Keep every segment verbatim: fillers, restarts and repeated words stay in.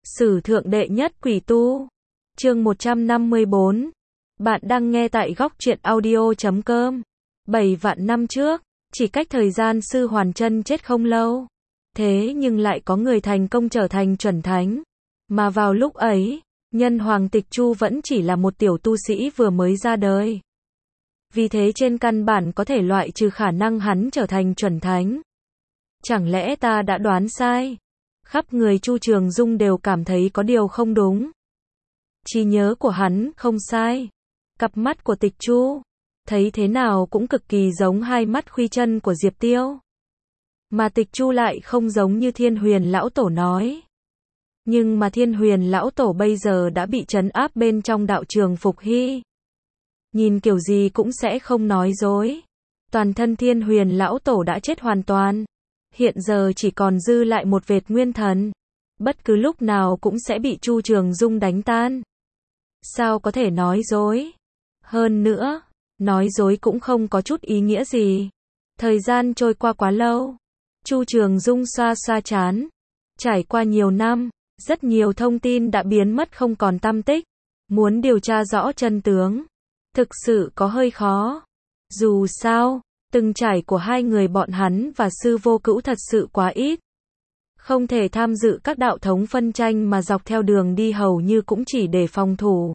Sử thượng đệ nhất quỷ tu. Chương một trăm năm mươi bốn. Bạn đang nghe tại góc truyện audio chấm com. Bảy vạn năm trước, chỉ cách thời gian Sư Hoàn Chân chết không lâu. Thế nhưng lại có người thành công trở thành chuẩn thánh. Mà vào lúc ấy, Nhân Hoàng Tịch Chu vẫn chỉ là một tiểu tu sĩ vừa mới ra đời. Vì thế trên căn bản có thể loại trừ khả năng hắn trở thành chuẩn thánh. Chẳng lẽ ta đã đoán sai? Khắp người Chu Trường Dung đều cảm thấy có điều không đúng. Trí nhớ của hắn không sai. Cặp mắt của Tịch Chu, thấy thế nào cũng cực kỳ giống hai mắt khuy chân của Diệp Tiêu. Mà Tịch Chu lại không giống như Thiên Huyền Lão Tổ nói. Nhưng mà Thiên Huyền Lão Tổ bây giờ đã bị trấn áp bên trong đạo trường Phục Hy. Nhìn kiểu gì cũng sẽ không nói dối. Toàn thân Thiên Huyền Lão Tổ đã chết hoàn toàn. Hiện giờ chỉ còn dư lại một vệt nguyên thần. Bất cứ lúc nào cũng sẽ bị Chu Trường Dung đánh tan. Sao có thể nói dối? Hơn nữa, nói dối cũng không có chút ý nghĩa gì. Thời gian trôi qua quá lâu. Chu Trường Dung xoa xoa trán. Trải qua nhiều năm, rất nhiều thông tin đã biến mất không còn tăm tích. Muốn điều tra rõ chân tướng, thực sự có hơi khó. Dù sao, từng trải của hai người bọn hắn và Sư Vô Cữu thật sự quá ít. Không thể tham dự các đạo thống phân tranh mà dọc theo đường đi hầu như cũng chỉ để phòng thủ.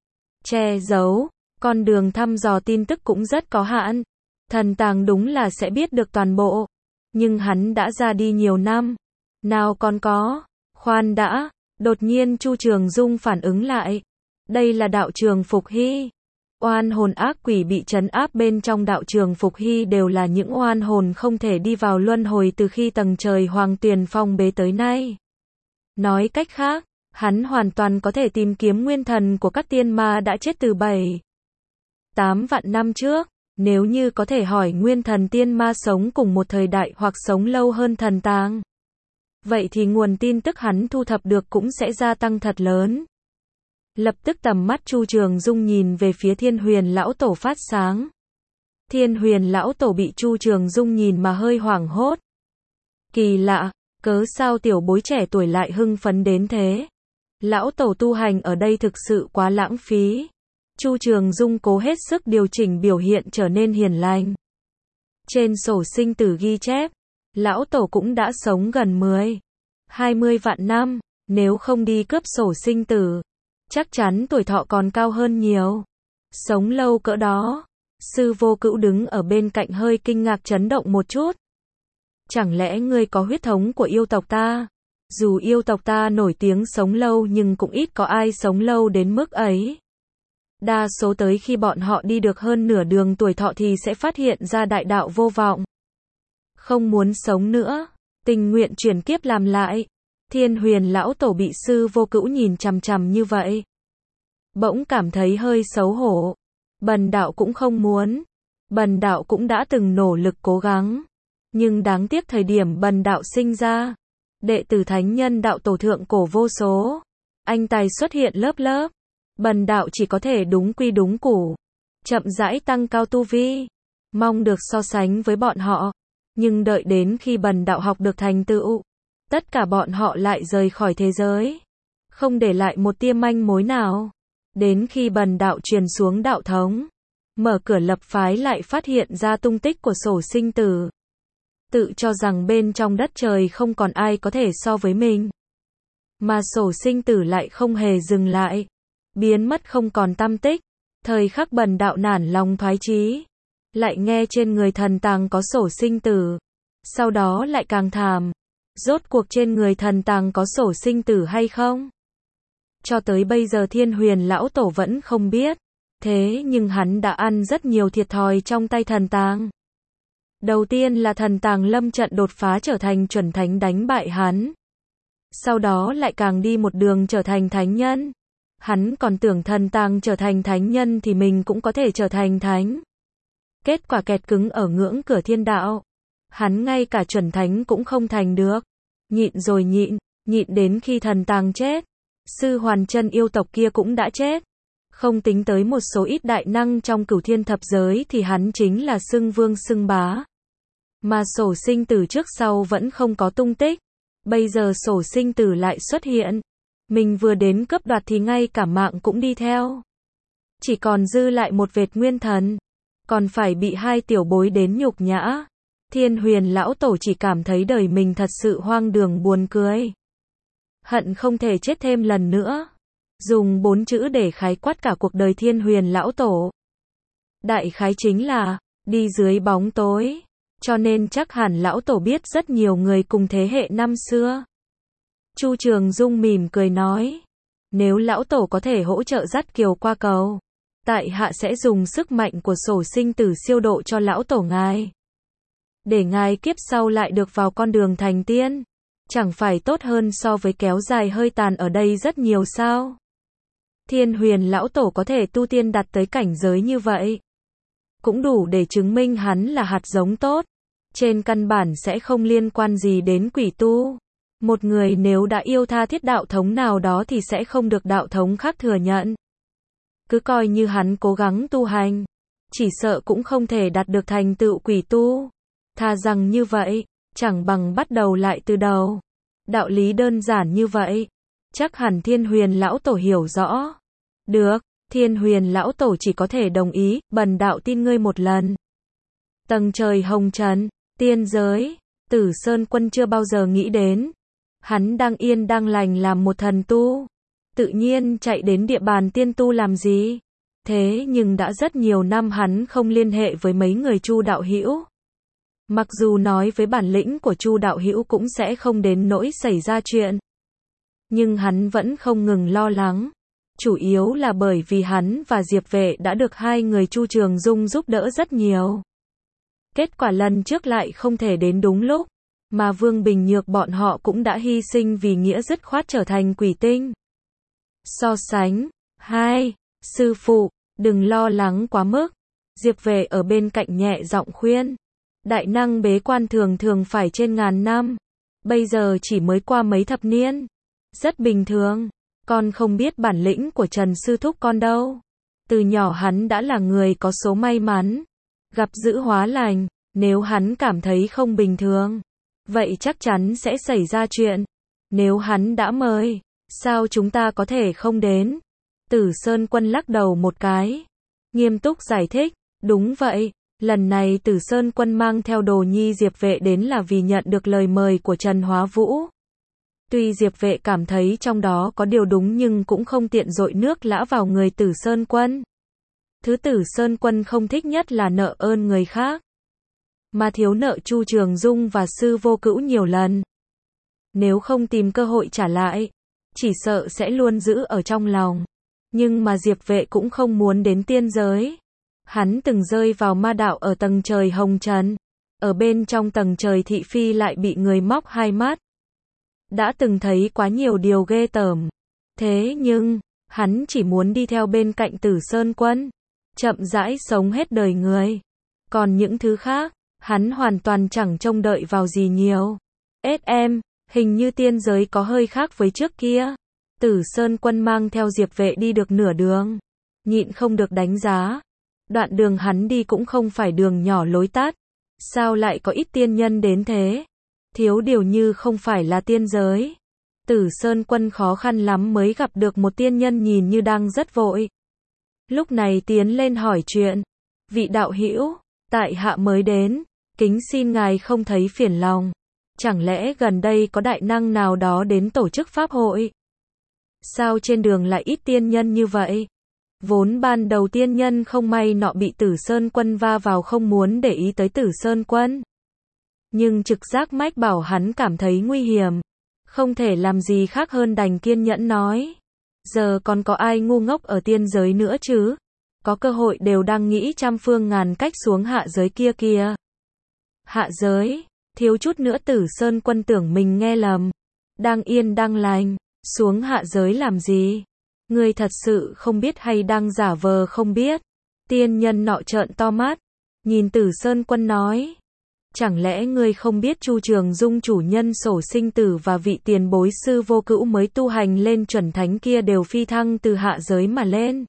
Che giấu, con đường thăm dò tin tức cũng rất có hạn. Thần Tàng đúng là sẽ biết được toàn bộ. Nhưng hắn đã ra đi nhiều năm. Nào còn có, khoan đã, đột nhiên Chu Trường Dung phản ứng lại. Đây là đạo trường Phục Hy. Oan hồn ác quỷ bị trấn áp bên trong đạo trường Phục Hy đều là những oan hồn không thể đi vào luân hồi từ khi tầng trời Hoàng Tuyền phong bế tới nay. Nói cách khác, hắn hoàn toàn có thể tìm kiếm nguyên thần của các tiên ma đã chết từ bảy, tám vạn năm trước. Nếu như có thể hỏi nguyên thần tiên ma sống cùng một thời đại hoặc sống lâu hơn Thần Tàng, vậy thì nguồn tin tức hắn thu thập được cũng sẽ gia tăng thật lớn. Lập tức tầm mắt Chu Trường Dung nhìn về phía Thiên Huyền Lão Tổ phát sáng. Thiên Huyền Lão Tổ bị Chu Trường Dung nhìn mà hơi hoảng hốt. Kỳ lạ, cớ sao tiểu bối trẻ tuổi lại hưng phấn đến thế? Lão Tổ tu hành ở đây thực sự quá lãng phí. Chu Trường Dung cố hết sức điều chỉnh biểu hiện trở nên hiền lành. Trên sổ sinh tử ghi chép, Lão Tổ cũng đã sống gần mười, hai mươi vạn năm, nếu không đi cướp sổ sinh tử, chắc chắn tuổi thọ còn cao hơn nhiều. Sống lâu cỡ đó. Sư Vô Cữu đứng ở bên cạnh hơi kinh ngạc chấn động một chút. Chẳng lẽ ngươi có huyết thống của yêu tộc ta? Dù yêu tộc ta nổi tiếng sống lâu nhưng cũng ít có ai sống lâu đến mức ấy. Đa số tới khi bọn họ đi được hơn nửa đường tuổi thọ thì sẽ phát hiện ra đại đạo vô vọng. Không muốn sống nữa, tình nguyện chuyển kiếp làm lại. Thiên Huyền Lão Tổ bị Sư Vô Cữu nhìn chằm chằm như vậy, bỗng cảm thấy hơi xấu hổ. Bần đạo cũng không muốn. Bần đạo cũng đã từng nỗ lực cố gắng. Nhưng đáng tiếc thời điểm bần đạo sinh ra, đệ tử thánh nhân đạo tổ thượng cổ vô số. Anh tài xuất hiện lớp lớp. Bần đạo chỉ có thể đúng quy đúng củ. Chậm rãi tăng cao tu vi. Mong được so sánh với bọn họ. Nhưng đợi đến khi bần đạo học được thành tựu, tất cả bọn họ lại rời khỏi thế giới. Không để lại một tia manh mối nào. Đến khi bần đạo truyền xuống đạo thống, mở cửa lập phái lại phát hiện ra tung tích của sổ sinh tử. Tự cho rằng bên trong đất trời không còn ai có thể so với mình. Mà sổ sinh tử lại không hề dừng lại. Biến mất không còn tăm tích. Thời khắc bần đạo nản lòng thoái chí. Lại nghe trên người Thần Tàng có sổ sinh tử. Sau đó lại càng thảm. Rốt cuộc trên người Thần Tàng có sổ sinh tử hay không? Cho tới bây giờ Thiên Huyền Lão Tổ vẫn không biết. Thế nhưng hắn đã ăn rất nhiều thiệt thòi trong tay Thần Tàng. Đầu tiên là Thần Tàng lâm trận đột phá trở thành chuẩn thánh đánh bại hắn. Sau đó lại càng đi một đường trở thành thánh nhân. Hắn còn tưởng Thần Tàng trở thành thánh nhân thì mình cũng có thể trở thành thánh. Kết quả kẹt cứng ở ngưỡng cửa thiên đạo. Hắn ngay cả chuẩn thánh cũng không thành được. Nhịn rồi nhịn, nhịn đến khi Thần Tàng chết. Sư Hoàn Chân yêu tộc kia cũng đã chết. Không tính tới một số ít đại năng trong cửu thiên thập giới thì hắn chính là xưng vương xưng bá. Mà sổ sinh tử trước sau vẫn không có tung tích. Bây giờ sổ sinh tử lại xuất hiện. Mình vừa đến cướp đoạt thì ngay cả mạng cũng đi theo. Chỉ còn dư lại một vệt nguyên thần. Còn phải bị hai tiểu bối đến nhục nhã. Thiên Huyền lão tổ chỉ cảm thấy đời mình thật sự hoang đường buồn cười. Hận không thể chết thêm lần nữa. Dùng bốn chữ để khái quát cả cuộc đời Thiên Huyền lão tổ. Đại khái chính là, đi dưới bóng tối. Cho nên chắc hẳn lão tổ biết rất nhiều người cùng thế hệ năm xưa. Chu Trường Dung mỉm cười nói. Nếu lão tổ có thể hỗ trợ dắt Kiều qua cầu, tại hạ sẽ dùng sức mạnh của sổ sinh tử siêu độ cho lão tổ ngài. Để ngài kiếp sau lại được vào con đường thành tiên. Chẳng phải tốt hơn so với kéo dài hơi tàn ở đây rất nhiều sao? Thiên Huyền lão tổ có thể tu tiên đạt tới cảnh giới như vậy. Cũng đủ để chứng minh hắn là hạt giống tốt. Trên căn bản sẽ không liên quan gì đến quỷ tu. Một người nếu đã yêu tha thiết đạo thống nào đó thì sẽ không được đạo thống khác thừa nhận. Cứ coi như hắn cố gắng tu hành, chỉ sợ cũng không thể đạt được thành tựu quỷ tu. Thà rằng như vậy, chẳng bằng bắt đầu lại từ đầu. Đạo lý đơn giản như vậy, chắc hẳn Thiên Huyền lão tổ hiểu rõ. Được, Thiên Huyền lão tổ chỉ có thể đồng ý, bần đạo tin ngươi một lần. Tầng trời hồng trần, tiên giới, Tử Sơn Quân chưa bao giờ nghĩ đến. Hắn đang yên đang lành làm một thần tu. Tự nhiên chạy đến địa bàn tiên tu làm gì? Thế nhưng đã rất nhiều năm hắn không liên hệ với mấy người Chu đạo hữu. Mặc dù nói với bản lĩnh của Chu đạo hữu cũng sẽ không đến nỗi xảy ra chuyện. Nhưng hắn vẫn không ngừng lo lắng. Chủ yếu là bởi vì hắn và Diệp Vệ đã được hai người Chu Trường Dung giúp đỡ rất nhiều. Kết quả lần trước lại không thể đến đúng lúc. Mà Vương Bình Nhược bọn họ cũng đã hy sinh vì nghĩa dứt khoát trở thành quỷ tinh. So sánh. Hai. Sư phụ, đừng lo lắng quá mức. Diệp Vệ ở bên cạnh nhẹ giọng khuyên. Đại năng bế quan thường thường phải trên ngàn năm. Bây giờ chỉ mới qua mấy thập niên. Rất bình thường. Con không biết bản lĩnh của Trần Sư Thúc con đâu. Từ nhỏ hắn đã là người có số may mắn. Gặp dữ hóa lành. Nếu hắn cảm thấy không bình thường, vậy chắc chắn sẽ xảy ra chuyện. Nếu hắn đã mời, sao chúng ta có thể không đến? Tử Sơn Quân lắc đầu một cái. Nghiêm túc giải thích. Đúng vậy. Lần này Tử Sơn Quân mang theo Đồ Nhi Diệp Vệ đến là vì nhận được lời mời của Trần Hóa Vũ. Tuy Diệp Vệ cảm thấy trong đó có điều đúng nhưng cũng không tiện dội nước lã vào người Tử Sơn Quân. Thứ Tử Sơn Quân không thích nhất là nợ ơn người khác. Mà thiếu nợ Chu Trường Dung và Sư Vô Cữu nhiều lần. Nếu không tìm cơ hội trả lại, chỉ sợ sẽ luôn giữ ở trong lòng. Nhưng mà Diệp Vệ cũng không muốn đến tiên giới. Hắn từng rơi vào ma đạo ở tầng trời hồng trần. Ở bên trong tầng trời thị phi lại bị người móc hai mắt. Đã từng thấy quá nhiều điều ghê tởm. Thế nhưng, hắn chỉ muốn đi theo bên cạnh Tử Sơn Quân. Chậm rãi sống hết đời người. Còn những thứ khác, hắn hoàn toàn chẳng trông đợi vào gì nhiều. ét em, hình như tiên giới có hơi khác với trước kia. Tử Sơn Quân mang theo Diệp Vệ đi được nửa đường. Nhịn không được đánh giá. Đoạn đường hắn đi cũng không phải đường nhỏ lối tắt. Sao lại có ít tiên nhân đến thế? Thiếu điều như không phải là tiên giới. Tử Sơn Quân khó khăn lắm mới gặp được một tiên nhân nhìn như đang rất vội. Lúc này tiến lên hỏi chuyện. Vị đạo hữu, tại hạ mới đến, kính xin ngài không thấy phiền lòng. Chẳng lẽ gần đây có đại năng nào đó đến tổ chức pháp hội? Sao trên đường lại ít tiên nhân như vậy? Vốn ban đầu tiên nhân không may nọ bị Tử Sơn Quân va vào không muốn để ý tới Tử Sơn Quân. Nhưng trực giác mách bảo hắn cảm thấy nguy hiểm. Không thể làm gì khác hơn đành kiên nhẫn nói. Giờ còn có ai ngu ngốc ở tiên giới nữa chứ? Có cơ hội đều đang nghĩ trăm phương ngàn cách xuống hạ giới kia kìa. Hạ giới, thiếu chút nữa Tử Sơn Quân tưởng mình nghe lầm. Đang yên đang lành, xuống hạ giới làm gì? Ngươi thật sự không biết hay đang giả vờ không biết? Tiên nhân nọ trợn to mắt, nhìn Tử Sơn Quân nói. Chẳng lẽ ngươi không biết Chu Trường Dung chủ nhân sổ sinh tử và vị tiền bối Sư Vô Cữu mới tu hành lên chuẩn thánh kia đều phi thăng từ hạ giới mà lên?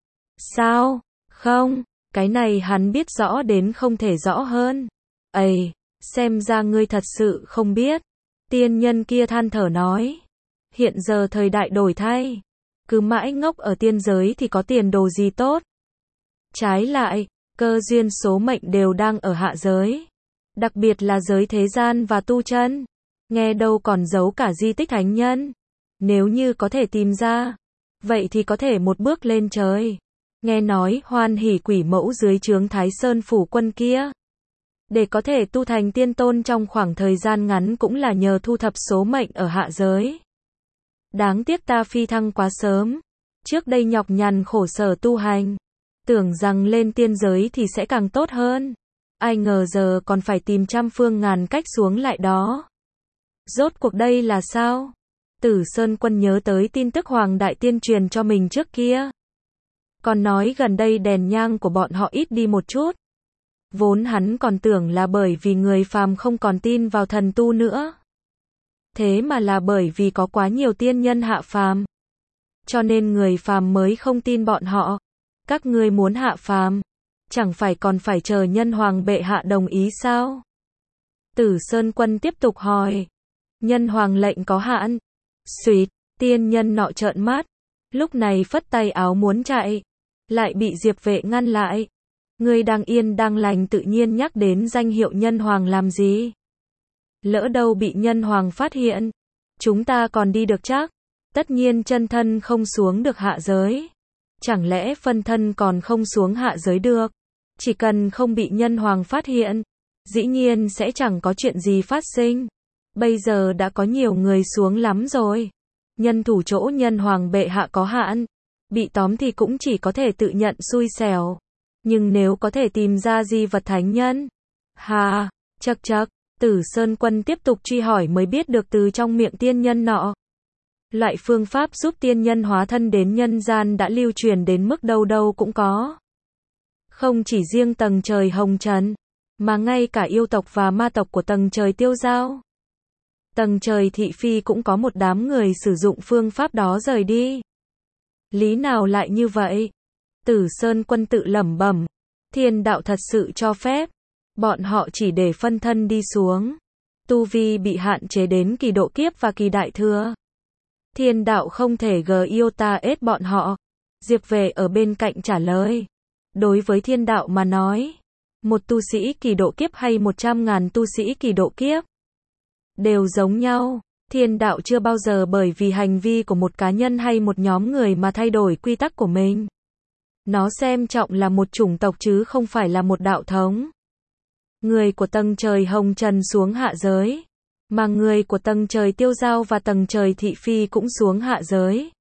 Sao? Không, cái này hắn biết rõ đến không thể rõ hơn. Ây, xem ra ngươi thật sự không biết. Tiên nhân kia than thở nói. Hiện giờ thời đại đổi thay. Cứ mãi ngốc ở tiên giới thì có tiền đồ gì tốt. Trái lại, cơ duyên số mệnh đều đang ở hạ giới. Đặc biệt là giới thế gian và tu chân. Nghe đâu còn giấu cả di tích thánh nhân. Nếu như có thể tìm ra, vậy thì có thể một bước lên trời. Nghe nói Hoan Hỷ quỷ mẫu dưới trướng Thái Sơn phủ quân kia, để có thể tu thành tiên tôn trong khoảng thời gian ngắn cũng là nhờ thu thập số mệnh ở hạ giới. Đáng tiếc ta phi thăng quá sớm. Trước đây nhọc nhằn khổ sở tu hành, tưởng rằng lên tiên giới thì sẽ càng tốt hơn. Ai ngờ giờ còn phải tìm trăm phương ngàn cách xuống lại đó. Rốt cuộc đây là sao? Tử Sơn Quân nhớ tới tin tức Hoàng Đại Tiên truyền cho mình trước kia. Còn nói gần đây đèn nhang của bọn họ ít đi một chút. Vốn hắn còn tưởng là bởi vì người phàm không còn tin vào thần tu nữa. Thế mà là bởi vì có quá nhiều tiên nhân hạ phàm. Cho nên người phàm mới không tin bọn họ. Các ngươi muốn hạ phàm, chẳng phải còn phải chờ nhân hoàng bệ hạ đồng ý sao? Tử Sơn Quân tiếp tục hỏi. Nhân hoàng lệnh có hạn. Xuyệt, tiên nhân nọ trợn mắt. Lúc này phất tay áo muốn chạy. Lại bị Diệp Vệ ngăn lại. Ngươi đang yên đang lành tự nhiên nhắc đến danh hiệu nhân hoàng làm gì? Lỡ đâu bị nhân hoàng phát hiện. Chúng ta còn đi được chắc. Tất nhiên chân thân không xuống được hạ giới. Chẳng lẽ phân thân còn không xuống hạ giới được? Chỉ cần không bị nhân hoàng phát hiện, dĩ nhiên sẽ chẳng có chuyện gì phát sinh. Bây giờ đã có nhiều người xuống lắm rồi. Nhân thủ chỗ nhân hoàng bệ hạ có hạn. Bị tóm thì cũng chỉ có thể tự nhận xui xẻo. Nhưng nếu có thể tìm ra di vật thánh nhân. Hà, chậc chậc, Tử Sơn Quân tiếp tục truy hỏi mới biết được từ trong miệng tiên nhân nọ. Loại phương pháp giúp tiên nhân hóa thân đến nhân gian đã lưu truyền đến mức đâu đâu cũng có. Không chỉ riêng tầng trời hồng trần, mà ngay cả yêu tộc và ma tộc của tầng trời tiêu giao. Tầng trời thị phi cũng có một đám người sử dụng phương pháp đó rời đi. Lý nào lại như vậy? Tử Sơn Quân tự lẩm bẩm. Thiên đạo thật sự cho phép. Bọn họ chỉ để phân thân đi xuống. Tu vi bị hạn chế đến kỳ độ kiếp và kỳ đại thừa. Thiên đạo không thể gờ yêu ta ết bọn họ. Diệp Vệ ở bên cạnh trả lời. Đối với thiên đạo mà nói, một tu sĩ kỳ độ kiếp hay một trăm ngàn tu sĩ kỳ độ kiếp đều giống nhau. Thiên đạo chưa bao giờ bởi vì hành vi của một cá nhân hay một nhóm người mà thay đổi quy tắc của mình. Nó xem trọng là một chủng tộc chứ không phải là một đạo thống. Người của tầng trời hồng trần xuống hạ giới, mà người của tầng trời tiêu giao và tầng trời thị phi cũng xuống hạ giới.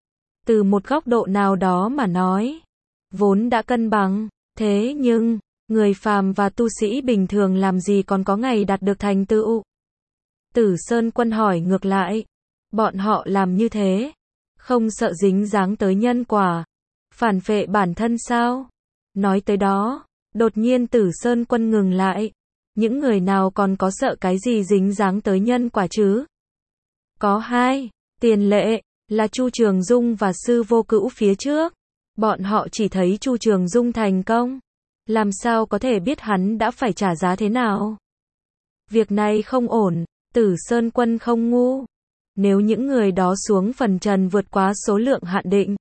Từ một góc độ nào đó mà nói, vốn đã cân bằng, thế nhưng, người phàm và tu sĩ bình thường làm gì còn có ngày đạt được thành tựu? Tử Sơn Quân hỏi ngược lại, bọn họ làm như thế, không sợ dính dáng tới nhân quả, phản phệ bản thân sao? Nói tới đó, đột nhiên Tử Sơn Quân ngừng lại. Những người nào còn có sợ cái gì dính dáng tới nhân quả chứ? Có hai, tiền lệ, là Chu Trường Dung và Sư Vô Cữu phía trước. Bọn họ chỉ thấy Chu Trường Dung thành công. Làm sao có thể biết hắn đã phải trả giá thế nào? Việc này không ổn, Tử Sơn Quân không ngu. Nếu những người đó xuống phần trần vượt quá số lượng hạn định,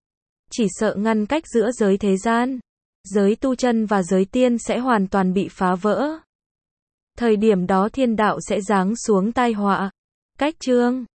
chỉ sợ ngăn cách giữa giới thế gian, giới tu chân và giới tiên sẽ hoàn toàn bị phá vỡ. Thời điểm đó thiên đạo sẽ giáng xuống tai họa. Cách chương